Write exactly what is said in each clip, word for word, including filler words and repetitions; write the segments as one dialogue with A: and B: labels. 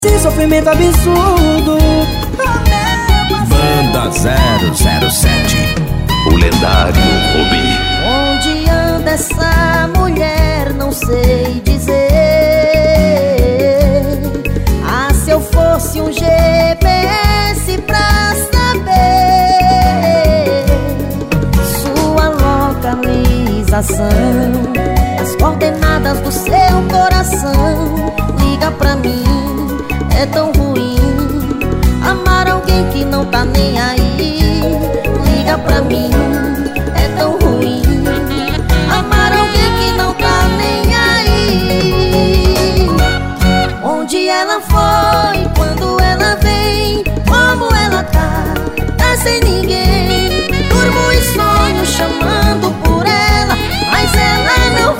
A: Esse sofrimento absurdo.
B: Banda zero zero sete, o lendário Rubi.
C: Onde anda essa mulher, não sei dizer. Ah, se eu fosse um G P S pra saber sua localização, as coordenadas do seu coração. Liga pra mim, é tão ruim amar alguém que não tá nem aí. Liga pra mim, é tão ruim amar alguém que não tá nem aí. Onde ela foi, quando ela vem, como ela tá, tá sem ninguém. Durmo e sonho chamando por ela, mas ela não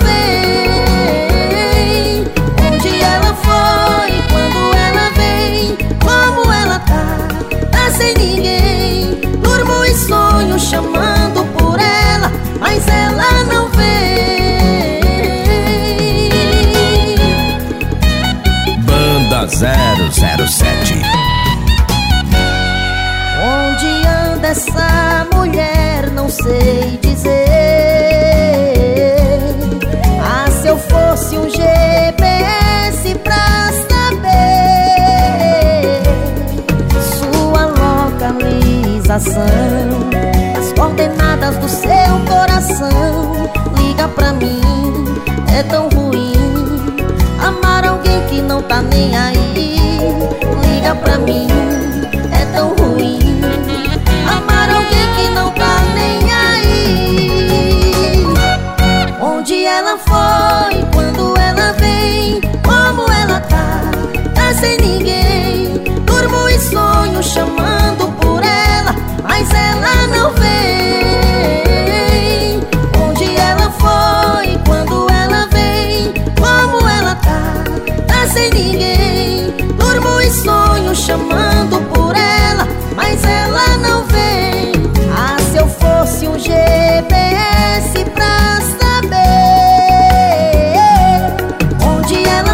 C: vem. Onde ela foi, quando ela vem, como ela tá, tá sem ninguém. Durmo e sonho chamando por ela, mas ela não vem.
B: Banda zero zero sete.
C: Onde anda essa mulher, não sei dizer. Ah, se eu fosse um G P S pra saber sua localização, as coordenadas do seu coração. Liga pra mim, é tão ruim amar alguém que não tá nem aí. Liga pra mim, é tão ruim amar alguém que não tá nem aí. Onde ela foi, quando ela vem, como ela tá, tá sem ninguém. Durmo e sonho chamando por ela, mas ela não vem. Onde ela foi, quando ela vem, como ela tá, tá sem ninguém. Durmo e sonho chamando